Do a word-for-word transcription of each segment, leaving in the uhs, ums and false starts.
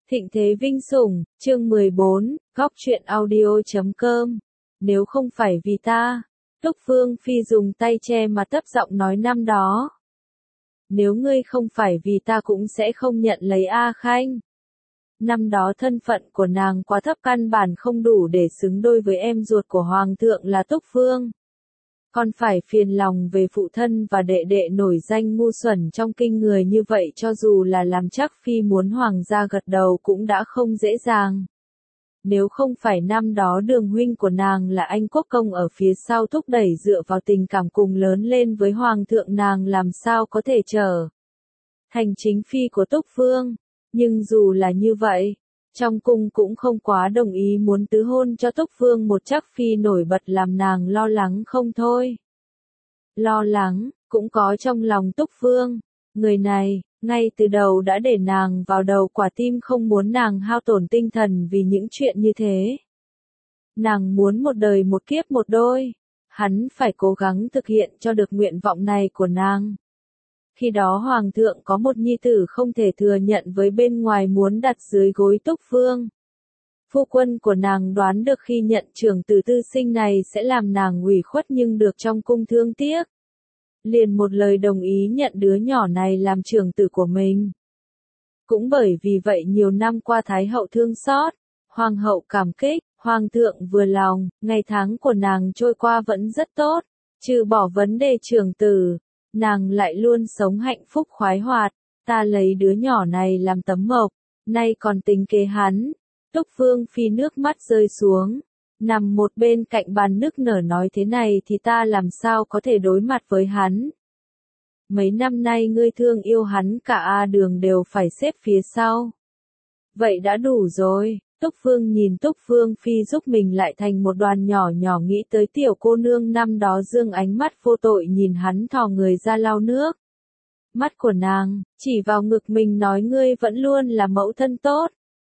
Thịnh thế vinh sủng, chương mười bốn, góc truyện audio chấm com. Nếu không phải vì ta, Túc Vương Phi dùng tay che mà thấp giọng nói năm đó. Nếu ngươi không phải vì ta cũng sẽ không nhận lấy A Khanh. Năm đó thân phận của nàng quá thấp, căn bản không đủ để xứng đôi với em ruột của Hoàng thượng là Túc Vương. Còn phải phiền lòng về phụ thân và đệ đệ nổi danh ngu xuẩn trong kinh người như vậy, cho dù là làm chắc phi muốn hoàng gia gật đầu cũng đã không dễ dàng. Nếu không phải năm đó đường huynh của nàng là anh quốc công ở phía sau thúc đẩy, dựa vào tình cảm cùng lớn lên với hoàng thượng, nàng làm sao có thể trở thành chính phi của Túc Vương. Nhưng dù là như vậy, trong cung cũng không quá đồng ý muốn tứ hôn cho Túc Vương một chắc phi nổi bật, làm nàng lo lắng không thôi. Lo lắng, cũng có trong lòng Túc Vương. Người này, ngay từ đầu đã để nàng vào đầu quả tim, không muốn nàng hao tổn tinh thần vì những chuyện như thế. Nàng muốn một đời một kiếp một đôi. Hắn phải cố gắng thực hiện cho được nguyện vọng này của nàng. Khi đó Hoàng thượng có một nhi tử không thể thừa nhận với bên ngoài, muốn đặt dưới gối Túc Vương. Phu quân của nàng đoán được khi nhận trưởng tử tư sinh này sẽ làm nàng ủy khuất, nhưng được trong cung thương tiếc. Liền một lời đồng ý nhận đứa nhỏ này làm trưởng tử của mình. Cũng bởi vì vậy nhiều năm qua Thái hậu thương xót, Hoàng hậu cảm kích, Hoàng thượng vừa lòng, ngày tháng của nàng trôi qua vẫn rất tốt, trừ bỏ vấn đề trưởng tử. Nàng lại luôn sống hạnh phúc khoái hoạt, ta lấy đứa nhỏ này làm tấm mộc, nay còn tính kế hắn. Túc Vương Phi nước mắt rơi xuống, nằm một bên cạnh bàn nức nở nói, thế này thì ta làm sao có thể đối mặt với hắn. Mấy năm nay ngươi thương yêu hắn, cả A Đường đều phải xếp phía sau. Vậy đã đủ rồi. Túc Vương nhìn Túc Vương Phi giúp mình lại thành một đoàn nhỏ nhỏ, nghĩ tới tiểu cô nương năm đó dương ánh mắt vô tội nhìn hắn thò người ra lau nước. Mắt của nàng, chỉ vào ngực mình nói, ngươi vẫn luôn là mẫu thân tốt.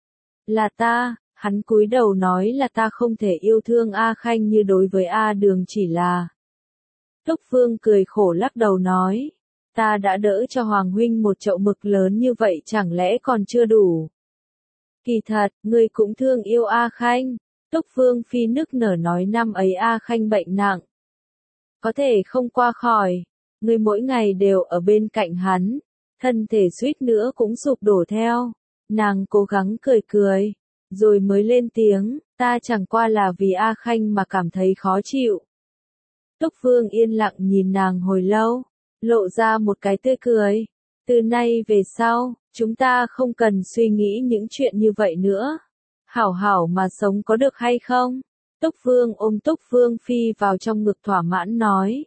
Là ta, hắn cúi đầu nói, là ta không thể yêu thương A Khanh như đối với A Đường, chỉ là. Túc Vương cười khổ lắc đầu nói, ta đã đỡ cho Hoàng huynh một chậu mực lớn như vậy, chẳng lẽ còn chưa đủ. Kỳ thật, ngươi cũng thương yêu A Khanh. Túc Vương Phi nức nở nói, năm ấy A Khanh bệnh nặng, có thể không qua khỏi, ngươi mỗi ngày đều ở bên cạnh hắn, thân thể suýt nữa cũng sụp đổ theo. Nàng cố gắng cười cười, rồi mới lên tiếng, ta chẳng qua là vì A Khanh mà cảm thấy khó chịu. Túc Vương yên lặng nhìn nàng hồi lâu, lộ ra một cái tươi cười. Từ nay về sau, chúng ta không cần suy nghĩ những chuyện như vậy nữa. Hảo hảo mà sống có được hay không? Túc Vương ôm Túc Vương Phi vào trong ngực thỏa mãn nói.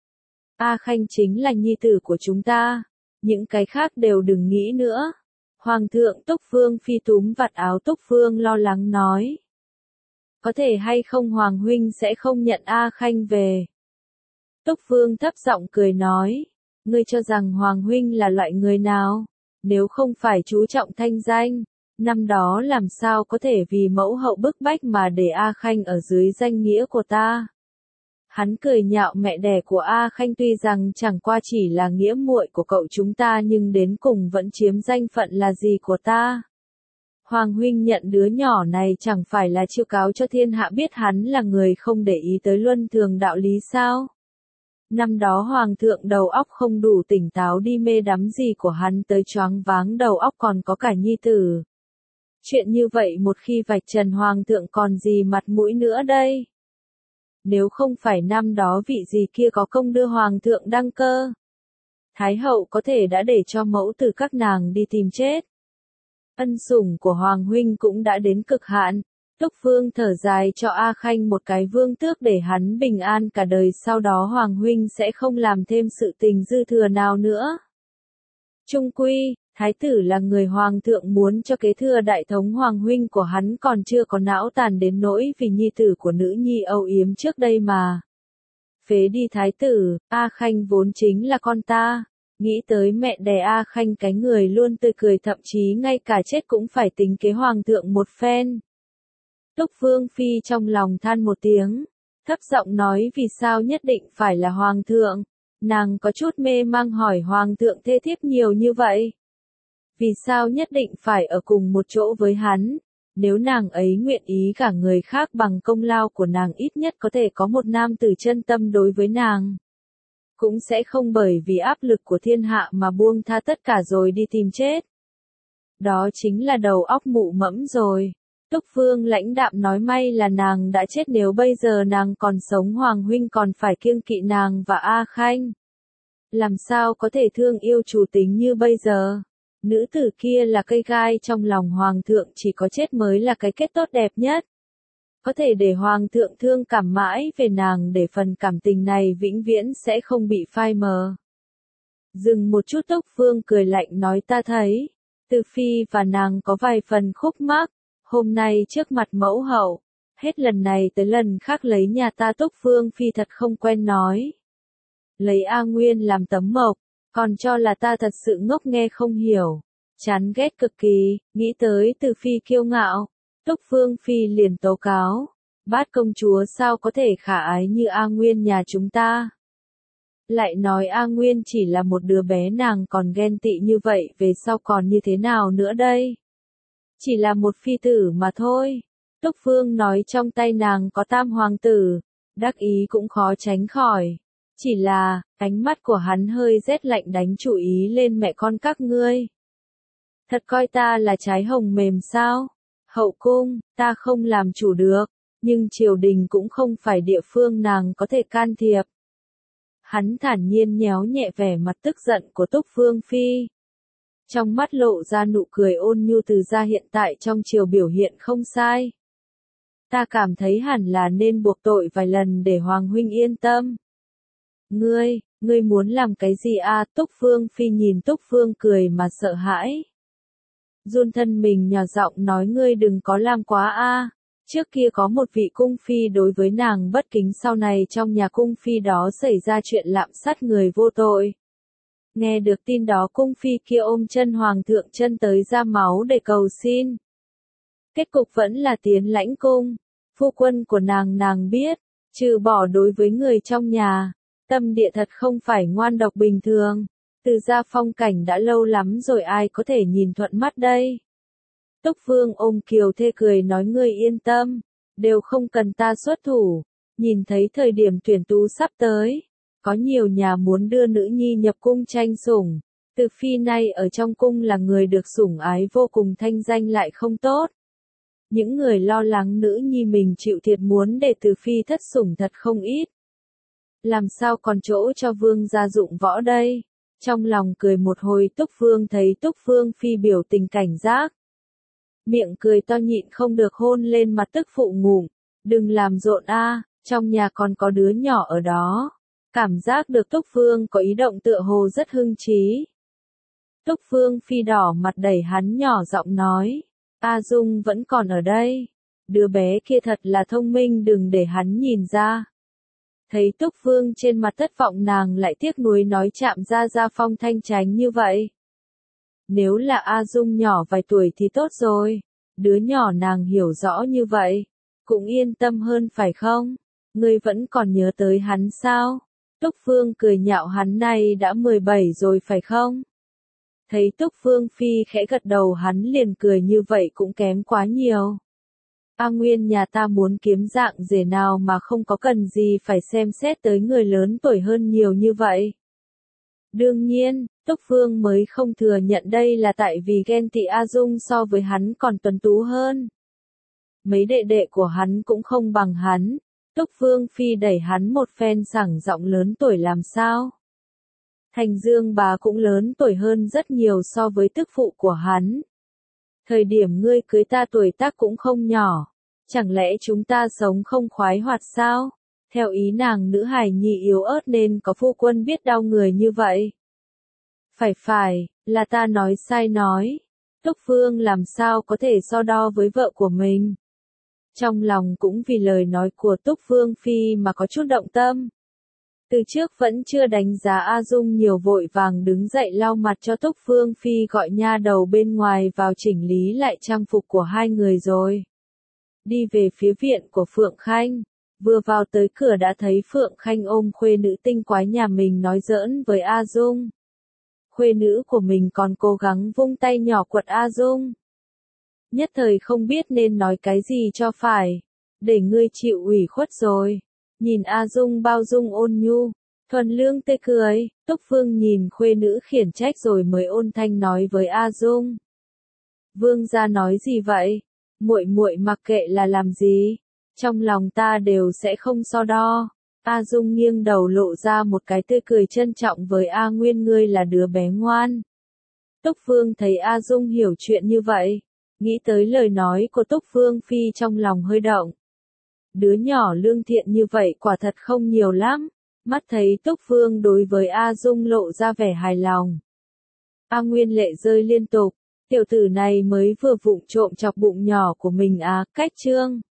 A Khanh chính là nhi tử của chúng ta. Những cái khác đều đừng nghĩ nữa. Hoàng thượng. Túc Vương Phi túm vạt áo Túc Vương lo lắng nói. Có thể hay không Hoàng huynh sẽ không nhận A Khanh về? Túc Vương thấp giọng cười nói. Ngươi cho rằng Hoàng huynh là loại người nào? Nếu không phải chú trọng thanh danh, năm đó làm sao có thể vì mẫu hậu bức bách mà để A Khanh ở dưới danh nghĩa của ta? Hắn cười nhạo mẹ đẻ của A Khanh, tuy rằng chẳng qua chỉ là nghĩa muội của cậu chúng ta, nhưng đến cùng vẫn chiếm danh phận là gì của ta. Hoàng huynh nhận đứa nhỏ này chẳng phải là chiêu cáo cho thiên hạ biết hắn là người không để ý tới luân thường đạo lý sao? Năm đó Hoàng thượng đầu óc không đủ tỉnh táo, đi mê đắm gì của hắn tới choáng váng đầu óc, còn có cả nhi tử. Chuyện như vậy một khi vạch trần, Hoàng thượng còn gì mặt mũi nữa đây? Nếu không phải năm đó vị gì kia có công đưa Hoàng thượng đăng cơ, Thái hậu có thể đã để cho mẫu tử các nàng đi tìm chết. Ân sủng của Hoàng huynh cũng đã đến cực hạn. Túc Vương thở dài cho A Khanh một cái vương tước để hắn bình an cả đời, sau đó Hoàng huynh sẽ không làm thêm sự tình dư thừa nào nữa. Trung quy, Thái tử là người Hoàng thượng muốn cho kế thừa đại thống, Hoàng huynh của hắn còn chưa có não tàn đến nỗi vì nhi tử của nữ nhi âu yếm trước đây mà phế đi Thái tử. A Khanh vốn chính là con ta. Nghĩ tới mẹ đẻ A Khanh, cái người luôn tươi cười, thậm chí ngay cả chết cũng phải tính kế Hoàng thượng một phen. Túc Vương Phi trong lòng than một tiếng, thấp giọng nói, vì sao nhất định phải là Hoàng thượng? Nàng có chút mê mang hỏi, Hoàng thượng thê thiếp nhiều như vậy, Vì sao nhất định phải ở cùng một chỗ với hắn? Nếu nàng ấy nguyện ý cả người khác bằng công lao của nàng ít nhất có thể có một nam tử chân tâm đối với nàng. Cũng sẽ không bởi vì áp lực của thiên hạ mà buông tha tất cả rồi đi tìm chết. Đó chính là đầu óc mụ mẫm rồi. Túc Vương lãnh đạm nói may là nàng đã chết, nếu bây giờ nàng còn sống Hoàng huynh còn phải kiêng kỵ nàng và A Khanh. Làm sao có thể thương yêu chủ tính như bây giờ? Nữ tử kia là cây gai trong lòng Hoàng thượng, chỉ có chết mới là cái kết tốt đẹp nhất. Có thể để Hoàng thượng thương cảm mãi về nàng, để phần cảm tình này vĩnh viễn sẽ không bị phai mờ. Dừng một chút, Túc Vương cười lạnh nói, ta thấy Từ Phi và nàng có vài phần khúc mắc. Hôm nay trước mặt mẫu hậu, hết lần này tới lần khác lấy nhà ta Túc Vương Phi thật không quen nói. Lấy A Nguyên làm tấm mộc, còn cho là ta thật sự ngốc nghe không hiểu. Chán ghét cực kỳ, nghĩ tới Từ Phi kiêu ngạo. Túc Vương Phi liền tố cáo, Bát công chúa sao có thể khả ái như A Nguyên nhà chúng ta. Lại nói A Nguyên chỉ là một đứa bé, nàng còn ghen tị như vậy, về sau còn như thế nào nữa đây? Chỉ là một phi tử mà thôi. Túc Vương nói trong tay nàng có tam hoàng tử, đắc ý cũng khó tránh khỏi. Chỉ là, ánh mắt của hắn hơi rét lạnh đánh chủ ý lên mẹ con các ngươi. Thật coi ta là trái hồng mềm sao? Hậu cung, ta không làm chủ được, nhưng triều đình cũng không phải địa phương nàng có thể can thiệp. Hắn thản nhiên nhéo nhẹ vẻ mặt tức giận của Túc Vương Phi. Trong mắt lộ ra nụ cười ôn nhu, từ ra hiện tại trong triều biểu hiện không sai. Ta cảm thấy hẳn là nên buộc tội vài lần để Hoàng huynh yên tâm. Ngươi, ngươi muốn làm cái gì a? Túc Vương Phi nhìn Túc Vương cười mà sợ hãi. Run thân mình nhỏ giọng nói, ngươi đừng có làm quá a. Trước kia có một vị cung phi đối với nàng bất kính, sau này trong nhà cung phi đó xảy ra chuyện lạm sát người vô tội. Nghe được tin đó, cung phi kia ôm chân hoàng thượng chân tới ra máu để cầu xin. Kết cục vẫn là tiến lãnh cung. Phu quân của nàng nàng biết, trừ bỏ đối với người trong nhà, tâm địa thật không phải ngoan độc bình thường. Từ gia phong cảnh đã lâu lắm rồi, ai có thể nhìn thuận mắt đây. Túc Vương ôm kiều thê cười nói, ngươi yên tâm, đều không cần ta xuất thủ. Nhìn thấy thời điểm tuyển tú sắp tới, có nhiều nhà muốn đưa nữ nhi nhập cung tranh sủng. Từ Phi nay ở trong cung là người được sủng ái vô cùng, thanh danh lại không tốt. Những người lo lắng nữ nhi mình chịu thiệt muốn để Từ Phi thất sủng thật không ít. Làm sao còn chỗ cho Vương gia dụng võ đây? Trong lòng cười một hồi, Túc Vương thấy Túc Vương Phi biểu tình cảnh giác. Miệng cười to nhịn không được hôn lên mặt tức phụ ngủ. Đừng làm rộn a, trong nhà còn có đứa nhỏ ở đó. Cảm giác được Túc Vương có ý động tựa hồ rất hưng trí. Túc Vương Phi đỏ mặt đẩy hắn nhỏ giọng nói, A Dung vẫn còn ở đây. Đứa bé kia thật là thông minh, đừng để hắn nhìn ra. Thấy Túc Vương trên mặt thất vọng, nàng lại tiếc nuối nói, chạm ra ra phong thanh tránh như vậy. Nếu là A Dung nhỏ vài tuổi thì tốt rồi. Đứa nhỏ nàng hiểu rõ như vậy, cũng yên tâm hơn phải không? Ngươi vẫn còn nhớ tới hắn sao? Túc Vương cười nhạo, hắn này đã mười bảy rồi phải không? Thấy Túc Vương Phi khẽ gật đầu, hắn liền cười, như vậy cũng kém quá nhiều. A Nguyên nhà ta muốn kiếm dạng rể nào mà không có cần gì phải xem xét tới người lớn tuổi hơn nhiều như vậy. Đương nhiên, Túc Vương mới không thừa nhận đây là tại vì ghen tị A Dung so với hắn còn tuấn tú hơn. Mấy đệ đệ của hắn cũng không bằng hắn. Túc Vương Phi đẩy hắn một phen, sảng giọng, lớn tuổi làm sao? Thành Dương bà cũng lớn tuổi hơn rất nhiều so với tức phụ của hắn. Thời điểm ngươi cưới ta tuổi tác cũng không nhỏ. Chẳng lẽ chúng ta sống không khoái hoạt sao? Theo ý nàng, nữ hài nhi yếu ớt nên có phu quân biết đau người như vậy. Phải phải, là ta nói sai nói. Túc Vương làm sao có thể so đo với vợ của mình. Trong lòng cũng vì lời nói của Túc Vương Phi mà có chút động tâm. Từ trước vẫn chưa đánh giá A Dung nhiều, vội vàng đứng dậy lau mặt cho Túc Vương Phi, gọi nha đầu bên ngoài vào chỉnh lý lại trang phục của hai người rồi đi về phía viện của Phượng Khanh. Vừa vào tới cửa đã thấy Phượng Khanh ôm khuê nữ tinh quái nhà mình nói giỡn với A Dung. khuê nữ của mình còn cố gắng vung tay nhỏ quật A Dung. Nhất thời không biết nên nói cái gì cho phải. Để ngươi chịu ủy khuất rồi. Nhìn A Dung bao dung ôn nhu, thuần lương tê cười, Túc Vương nhìn khuê nữ khiển trách rồi mới ôn thanh nói với A Dung. Vương gia nói gì vậy? Muội muội mặc kệ là làm gì, trong lòng ta đều sẽ không so đo. A Dung nghiêng đầu lộ ra một cái tươi cười trân trọng với A Nguyên, ngươi là đứa bé ngoan. Túc Vương thấy A Dung hiểu chuyện như vậy, nghĩ tới lời nói của Túc Vương Phi trong lòng hơi động. Đứa nhỏ lương thiện như vậy quả thật không nhiều lắm, mắt thấy Túc Vương đối với A Dung lộ ra vẻ hài lòng. A Nguyên lệ rơi liên tục, tiểu tử này mới vừa vụng trộm chọc bụng nhỏ của mình à, cách trương.